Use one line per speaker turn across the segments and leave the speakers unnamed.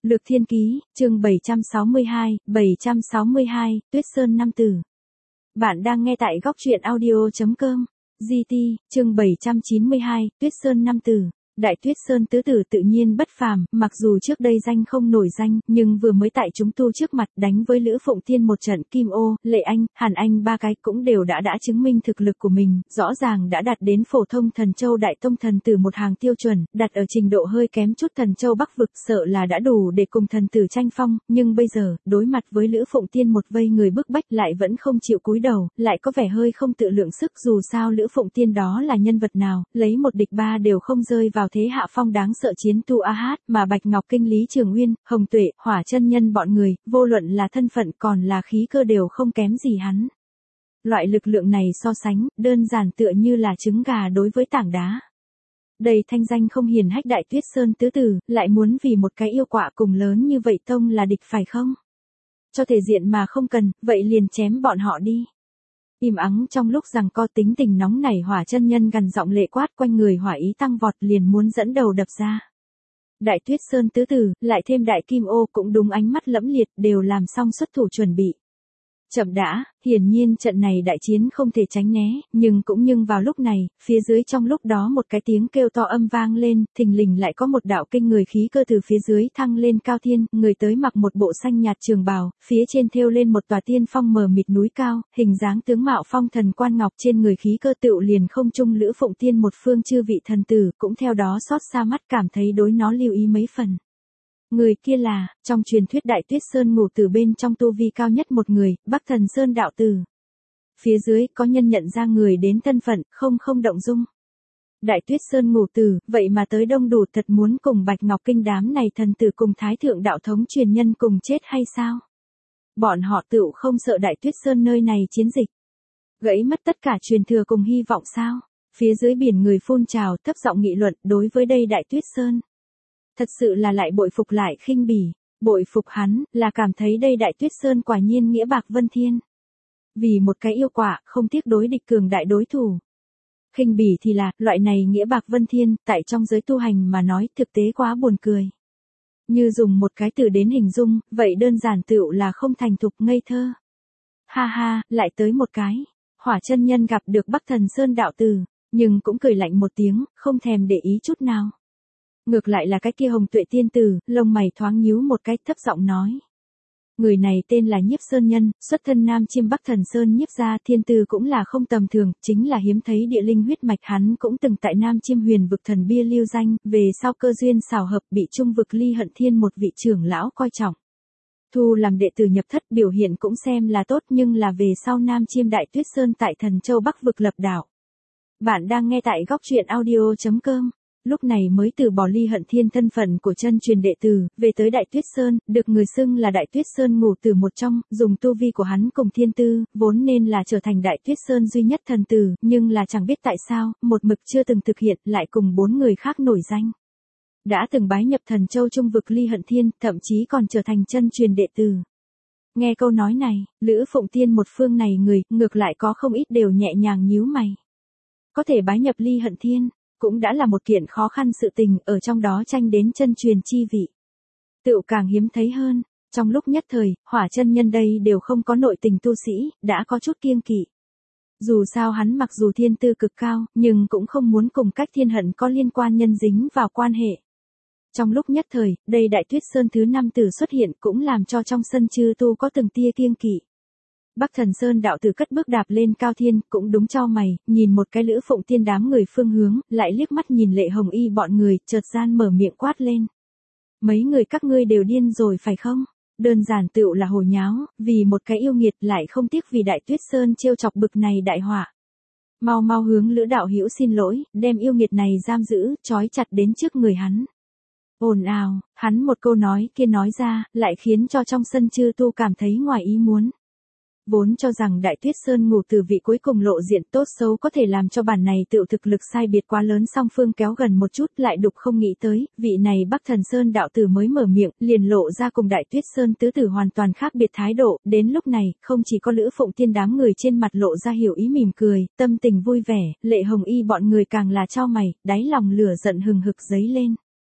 Lược Thiên Ký, chương 762, Tuyết Sơn Năm Tử. Bạn đang nghe tại góc truyện audio.com. GT, chương 792, Tuyết Sơn Năm Tử. Đại Tuyết Sơn tứ tử tự nhiên bất phàm, mặc dù trước đây danh không nổi danh, nhưng vừa mới tại chúng tu trước mặt đánh với Lữ Phụng Tiên một trận, Kim Ô, Lệ Anh, Hàn Anh ba cái cũng đều đã chứng minh thực lực của mình, rõ ràng đã đạt đến phổ thông Thần Châu Đại Tông thần tử một hàng tiêu chuẩn, đặt ở trình độ hơi kém chút Thần Châu Bắc vực, sợ là đã đủ để cùng thần tử tranh phong, nhưng bây giờ, đối mặt với Lữ Phụng Tiên một vây người bức bách lại vẫn không chịu cúi đầu, lại có vẻ hơi không tự lượng sức, dù sao Lữ Phụng Tiên đó là nhân vật nào, lấy một địch ba đều không rơi vào thế hạ phong đáng sợ chiến tu a hát, mà Bạch Ngọc Kinh, Lý Trường Uyên, Hồng Tuệ, Hỏa Chân Nhân bọn người, vô luận là thân phận còn là khí cơ đều không kém gì hắn. Loại lực lượng này so sánh, đơn giản tựa như là trứng gà đối với tảng đá. Đầy thanh danh không hiển hách Đại Tuyết Sơn tứ tử, lại muốn vì một cái yêu quạ cùng lớn như vậy tông là địch phải không? Cho thể diện mà không cần, vậy liền chém bọn họ đi. Im ắng trong lúc rằng co, tính tình nóng nảy Hỏa Chân Nhân gằn giọng lệ quát, quanh người hỏa ý tăng vọt, liền muốn dẫn đầu đập ra. Đại Tuyết Sơn tứ tử, lại thêm Đại Kim Ô cũng đúng ánh mắt lẫm liệt, đều làm xong xuất thủ chuẩn bị. Chậm đã, hiển nhiên trận này đại chiến không thể tránh né, nhưng vào lúc này, phía dưới trong lúc đó một cái tiếng kêu to âm vang lên, thình lình lại có một đạo kinh người khí cơ từ phía dưới thăng lên cao thiên, người tới mặc một bộ xanh nhạt trường bào, phía trên thêu lên một tòa tiên phong mờ mịt núi cao, hình dáng tướng mạo phong thần quan ngọc, trên người khí cơ tựu liền không trung Lữ Phụng Tiên một phương chư vị thần tử, cũng theo đó xót xa mắt cảm thấy đối nó lưu ý mấy phần. Người kia là, trong truyền thuyết Đại Tuyết Sơn ngủ tử bên trong tu vi cao nhất một người, Bắc Thần Sơn đạo tử. Phía dưới có nhân nhận ra người đến thân phận, không động dung. Đại Tuyết Sơn ngủ tử, vậy mà tới đông đủ, thật muốn cùng Bạch Ngọc Kinh đám này thần tử cùng Thái Thượng đạo thống truyền nhân cùng chết hay sao? Bọn họ tựu không sợ Đại Tuyết Sơn nơi này chiến dịch. Gãy mất tất cả truyền thừa cùng hy vọng sao? Phía dưới biển người phun trào, thấp giọng nghị luận đối với đây Đại Tuyết Sơn. Thật sự là lại bội phục lại khinh bỉ, bội phục hắn, là cảm thấy đây Đại Tuyết Sơn quả nhiên nghĩa bạc vân thiên. Vì một cái yêu quả, không tiếc đối địch cường đại đối thủ. Khinh bỉ thì là, loại này nghĩa bạc vân thiên, tại trong giới tu hành mà nói, thực tế quá buồn cười. Như dùng một cái từ đến hình dung, vậy đơn giản tựu là không thành thục ngây thơ. Ha ha, lại tới một cái. Hỏa Chân Nhân gặp được Bắc Thần Sơn đạo tử, nhưng cũng cười lạnh một tiếng, không thèm để ý chút nào. Ngược lại là cái kia Hồng Tuệ tiên tử, lông mày thoáng nhíu một cái, thấp giọng nói. Người này tên là Nhiếp Sơn Nhân, xuất thân Nam Chiêm Bắc Thần Sơn Nhiếp gia, thiên tư cũng là không tầm thường, chính là hiếm thấy địa linh huyết mạch, hắn cũng từng tại Nam Chiêm Huyền vực thần bia lưu danh, về sau cơ duyên xảo hợp bị Trung vực Ly Hận Thiên một vị trưởng lão coi trọng. Thu làm đệ tử nhập thất, biểu hiện cũng xem là tốt, nhưng là về sau Nam Chiêm Đại Tuyết Sơn tại Thần Châu Bắc vực lập đảo. Bạn đang nghe tại góc truyện audio.com. Lúc này mới từ bỏ Ly Hận Thiên thân phận của chân truyền đệ tử, về tới Đại Tuyết Sơn, được người xưng là Đại Tuyết Sơn ngủ tử một trong, dùng tu vi của hắn cùng thiên tư, vốn nên là trở thành Đại Tuyết Sơn duy nhất thần tử, nhưng là chẳng biết tại sao, một mực chưa từng thực hiện, lại cùng 4 người khác nổi danh. Đã từng bái nhập Thần Châu Trung vực Ly Hận Thiên, thậm chí còn trở thành chân truyền đệ tử. Nghe câu nói này, Lữ Phụng Tiên một phương này người, ngược lại có không ít đều nhẹ nhàng nhíu mày. Có thể bái nhập Ly Hận Thiên, cũng đã là một kiện khó khăn sự tình, ở trong đó tranh đến chân truyền chi vị. Tựu càng hiếm thấy hơn, trong lúc nhất thời, Hỏa Chân Nhân đây đều không có nội tình tu sĩ, đã có chút kiêng kỵ. Dù sao hắn mặc dù thiên tư cực cao, nhưng cũng không muốn cùng Cách Thiên Hận có liên quan nhân dính vào quan hệ. Trong lúc nhất thời, đây Đại Tuyết Sơn thứ 5 tử xuất hiện cũng làm cho trong sân chư tu có từng tia kiêng kỵ. Bắc Thần Sơn đạo tử cất bước đạp lên cao thiên, cũng đúng chau mày, nhìn một cái Lữ Phụng Tiên đám người phương hướng, lại liếc mắt nhìn Lệ Hồng Y bọn người, chợt gian mở miệng quát lên. Mấy người các ngươi đều điên rồi phải không? Đơn giản tựu là hồ nháo, vì một cái yêu nghiệt lại không tiếc vì Đại Tuyết Sơn trêu chọc bực này đại họa. Mau hướng Lữ đạo hữu xin lỗi, đem yêu nghiệt này giam giữ, trói chặt đến trước người hắn. Ồn ào, hắn một câu nói kia nói ra, lại khiến cho trong sân chư tu cảm thấy ngoài ý muốn. Vốn cho rằng Đại Tuyết Sơn ngủ tử vị cuối cùng lộ diện tốt xấu có thể làm cho bản này tự thực lực sai biệt quá lớn, song phương kéo gần một chút, lại đục không nghĩ tới, vị này Bắc Thần Sơn đạo tử mới mở miệng, liền lộ ra cùng Đại Tuyết Sơn tứ tử hoàn toàn khác biệt thái độ, đến lúc này, không chỉ có Lữ Phụng Tiên đám người trên mặt lộ ra hiểu ý mỉm cười, tâm tình vui vẻ, Lệ Hồng Y bọn người càng là chau mày, đáy lòng lửa giận hừng hực dấy lên.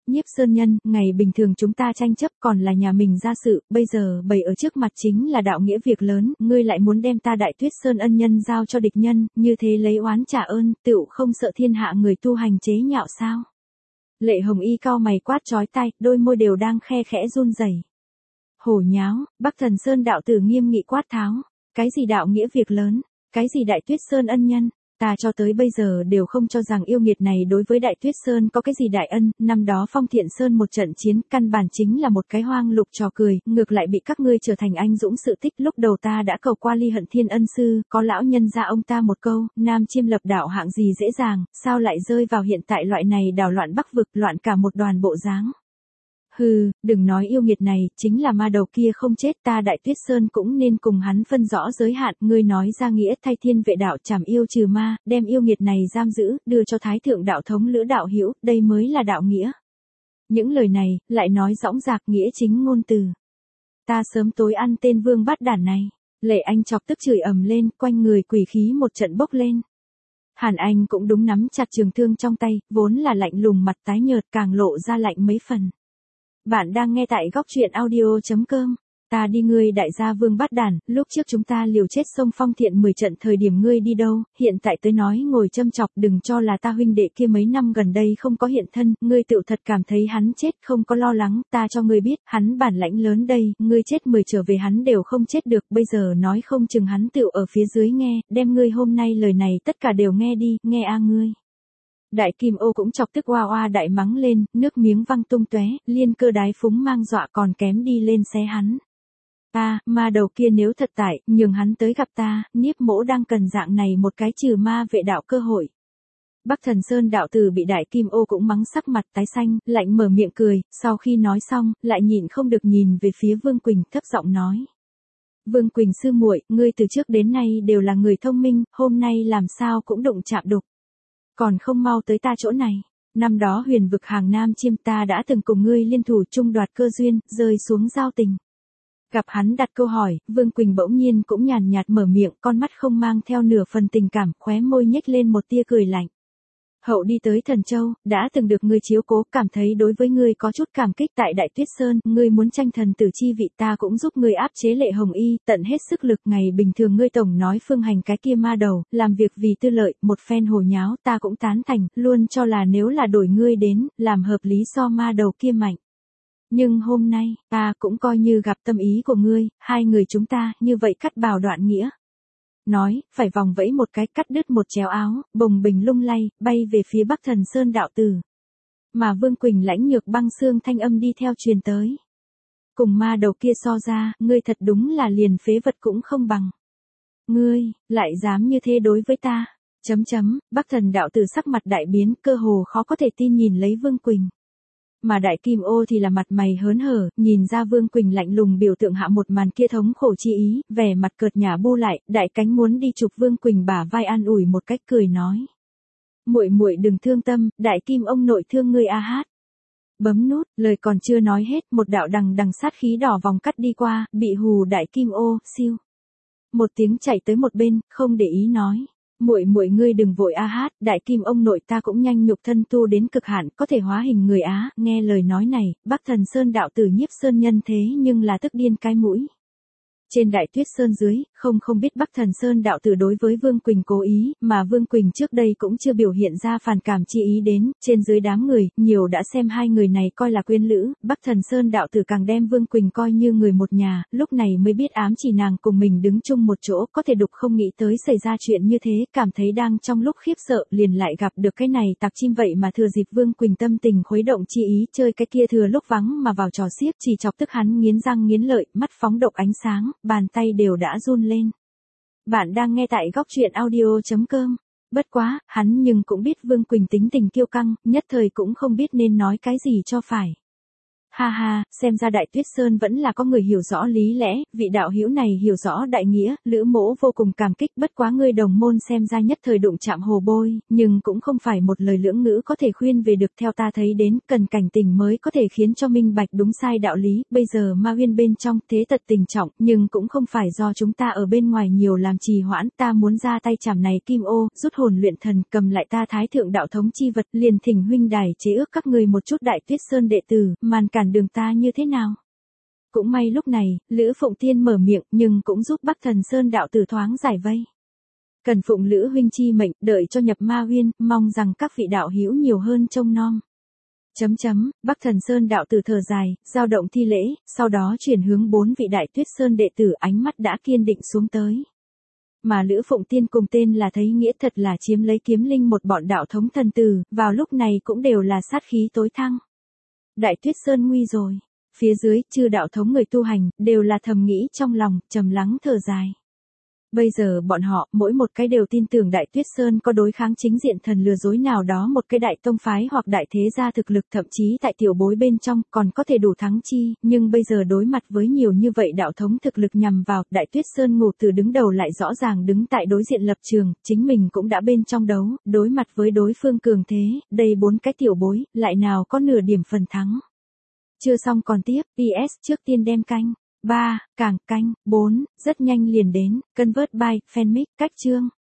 Nhiếp Sơn Nhân, ngày bình thường chúng ta tranh chấp còn là nhà mình ra sự, bây giờ bày ở trước mặt chính là đạo nghĩa việc lớn, ngươi lại muốn đem ta Đại Tuyết Sơn ân nhân giao cho địch nhân, như thế lấy oán trả ơn, tựu không sợ thiên hạ người tu hành chế nhạo sao? Lệ Hồng Y cau mày quát chói tai, đôi môi đều đang khe khẽ run rẩy. Hổ nháo, Bắc Thần Sơn đạo tử nghiêm nghị quát tháo, cái gì đạo nghĩa việc lớn, cái gì Đại Tuyết Sơn ân nhân? Ta cho tới bây giờ đều không cho rằng yêu nghiệt này đối với Đại Tuyết Sơn có cái gì đại ân, năm đó Phong Thiện Sơn một trận chiến, căn bản chính là một cái hoang lục trò cười, ngược lại bị các ngươi trở thành anh dũng sự tích. Lúc đầu ta đã cầu qua Ly Hận Thiên ân sư, có lão nhân ra ông ta một câu, Nam Chiêm lập đạo hạng gì dễ dàng, sao lại rơi vào hiện tại loại này đảo loạn Bắc vực, loạn cả một đoàn bộ dáng. Hừ, đừng nói yêu nghiệt này, chính là ma đầu kia không chết, ta Đại Tuyết Sơn cũng nên cùng hắn phân rõ giới hạn, ngươi nói ra nghĩa thay thiên vệ đạo trảm yêu trừ ma, đem yêu nghiệt này giam giữ, đưa cho Thái Thượng đạo thống Lữ đạo hữu, đây mới là đạo nghĩa. Những lời này, lại nói dõng dạc nghĩa chính ngôn từ. Ta sớm tối ăn tên vương bát đản này, Lệ Anh chọc tức chửi ầm lên, quanh người quỷ khí một trận bốc lên. Hàn Anh cũng đúng nắm chặt trường thương trong tay, vốn là lạnh lùng mặt tái nhợt càng lộ ra lạnh mấy phần. Bạn đang nghe tại góc truyện audio.com. Ta đi ngươi đại gia vương bát đản, lúc trước chúng ta liều chết sông Phong Thiện 10 trận thời điểm ngươi đi đâu, hiện tại tới nói ngồi châm chọc, đừng cho là ta huynh đệ kia mấy năm gần đây không có hiện thân, ngươi tự thật cảm thấy hắn chết không có lo lắng, ta cho ngươi biết, hắn bản lãnh lớn đây, ngươi chết 10 trở về hắn đều không chết được, bây giờ nói không chừng hắn tự ở phía dưới nghe, đem ngươi hôm nay lời này tất cả đều nghe đi, nghe a ngươi. Đại Kim Ô cũng chọc tức oa oa đại mắng lên, nước miếng văng tung tóe, Liên Cơ đái phúng mang dọa còn kém đi lên xé hắn. Ma đầu kia nếu thật tại, nhường hắn tới gặp ta, Niếp Mỗ đang cần dạng này một cái trừ ma vệ đạo cơ hội. Bắc Thần Sơn đạo tử bị Đại Kim Ô cũng mắng sắc mặt tái xanh, lạnh mở miệng cười, sau khi nói xong, lại nhịn không được nhìn về phía Vương Quỳnh, thấp giọng nói. Vương Quỳnh sư muội, ngươi từ trước đến nay đều là người thông minh, hôm nay làm sao cũng đụng chạm đục. Còn không mau tới ta chỗ này. Năm đó huyền vực hàng Nam Chiêm ta đã từng cùng ngươi liên thủ chung đoạt cơ duyên, rơi xuống giao tình. Gặp hắn đặt câu hỏi, Vương Quỳnh bỗng nhiên cũng nhàn nhạt mở miệng, con mắt không mang theo nửa phần tình cảm, khóe môi nhếch lên một tia cười lạnh. Hậu đi tới Thần Châu, đã từng được ngươi chiếu cố, cảm thấy đối với ngươi có chút cảm kích tại Đại Tuyết Sơn, ngươi muốn tranh thần tử chi vị ta cũng giúp ngươi áp chế Lệ Hồng Y, tận hết sức lực. Ngày bình thường ngươi tổng nói phương hành cái kia ma đầu, làm việc vì tư lợi, một phen hồ nháo ta cũng tán thành, luôn cho là nếu là đổi ngươi đến, làm hợp lý so ma đầu kia mạnh. Nhưng hôm nay, ta cũng coi như gặp tâm ý của ngươi, hai người chúng ta, như vậy cắt bào đoạn nghĩa. Nói, phải vòng vẫy một cái cắt đứt một chéo áo, bồng bình lung lay, bay về phía Bắc Thần Sơn đạo tử. Mà Vương Quỳnh lãnh nhược băng xương thanh âm đi theo truyền tới. Cùng ma đầu kia so ra, ngươi thật đúng là liền phế vật cũng không bằng. Ngươi, lại dám như thế đối với ta. Bắc Thần đạo tử sắc mặt đại biến, cơ hồ khó có thể tin nhìn lấy Vương Quỳnh. Mà Đại Kim Ô thì là mặt mày hớn hở, nhìn ra Vương Quỳnh lạnh lùng biểu tượng hạ một màn kia thống khổ chi ý, vẻ mặt cợt nhả bu lại, Đại Cánh muốn đi chụp Vương Quỳnh bả vai an ủi một cách cười nói. Muội muội đừng thương tâm, Đại Kim ông nội thương ngươi a hát. Bấm nút, lời còn chưa nói hết, một đạo đằng sát khí đỏ vòng cắt đi qua, bị hù Đại Kim Ô, siêu. Một tiếng chạy tới một bên, không để ý nói. Muội ngươi đừng vội a hát, Đại Kim ông nội ta cũng nhanh nhục thân tu đến cực hạn, có thể hóa hình người á, nghe lời nói này, Bắc Thần Sơn đạo tử Nhiếp Sơn Nhân thế nhưng là tức điên cái mũi. Trên Đại Tuyết Sơn dưới, không biết Bắc Thần Sơn đạo tử đối với Vương Quỳnh cố ý, mà Vương Quỳnh trước đây cũng chưa biểu hiện ra phản cảm chi ý đến, trên dưới đám người, nhiều đã xem hai người này coi là quyến lữ, Bắc Thần Sơn đạo tử càng đem Vương Quỳnh coi như người một nhà, lúc này mới biết ám chỉ nàng cùng mình đứng chung một chỗ, có thể đục không nghĩ tới xảy ra chuyện như thế, cảm thấy đang trong lúc khiếp sợ, liền lại gặp được cái này tặc chim vậy mà thừa dịp Vương Quỳnh tâm tình khuấy động chi ý, chơi cái kia thừa lúc vắng mà vào trò xiếc, chỉ chọc tức hắn nghiến răng nghiến lợi, mắt phóng độc ánh sáng, bàn tay đều đã run lên. Bạn đang nghe tại góc truyện audio.com. Bất quá, hắn nhưng cũng biết Vương Quỳnh tính tình kiêu căng, nhất thời cũng không biết nên nói cái gì cho phải. Ha ha, xem ra Đại Tuyết Sơn vẫn là có người hiểu rõ lý lẽ, vị đạo hữu này hiểu rõ đại nghĩa, Lữ Mỗ vô cùng cảm kích, bất quá ngươi đồng môn xem ra nhất thời đụng chạm hồ bôi, nhưng cũng không phải một lời lưỡng ngữ có thể khuyên về được, theo ta thấy đến, cần cảnh tỉnh mới có thể khiến cho minh bạch đúng sai đạo lý, bây giờ Ma Uyên bên trong thế tật tình trọng, nhưng cũng không phải do chúng ta ở bên ngoài nhiều làm trì hoãn, ta muốn ra tay chảm này Kim Ô, rút hồn luyện thần, cầm lại ta Thái Thượng đạo thống chi vật, liền thỉnh huynh đài chế ước các người một chút Đại Tuyết Sơn đệ tử, màn cản đường ta như thế nào? Cũng may lúc này, Lữ Phụng Tiên mở miệng, nhưng cũng giúp Bắc Thần Sơn đạo tử thoáng giải vây. Cần phụng Lữ huynh chi mệnh, đợi cho nhập Ma Uyên, mong rằng các vị đạo hữu nhiều hơn trông nom. Bắc Thần Sơn đạo tử thở dài, dao động thi lễ, sau đó chuyển hướng 4 vị Đại Tuyết Sơn đệ tử, ánh mắt đã kiên định xuống tới. Mà Lữ Phụng Tiên cùng tên là thấy nghĩa thật là chiếm lấy kiếm linh một bọn đạo thống thần tử, vào lúc này cũng đều là sát khí tối thăng. Đại Tuyết Sơn nguy rồi. Phía dưới, chư đạo thống người tu hành, đều là thầm nghĩ trong lòng, trầm lắng thở dài. Bây giờ bọn họ, mỗi một cái đều tin tưởng Đại Tuyết Sơn có đối kháng chính diện thần lừa dối nào đó một cái đại tông phái hoặc đại thế gia thực lực, thậm chí tại tiểu bối bên trong còn có thể đủ thắng chi, nhưng bây giờ đối mặt với nhiều như vậy đạo thống thực lực nhằm vào, Đại Tuyết Sơn Ngục Tử đứng đầu lại rõ ràng đứng tại đối diện lập trường, chính mình cũng đã bên trong đấu, đối mặt với đối phương cường thế, đây 4 cái tiểu bối, lại nào có nửa điểm phần thắng. Chưa xong còn tiếp, PS trước tiên đem canh 3, càng canh 4, rất nhanh liền đến, convert by, fanmic, cách chương.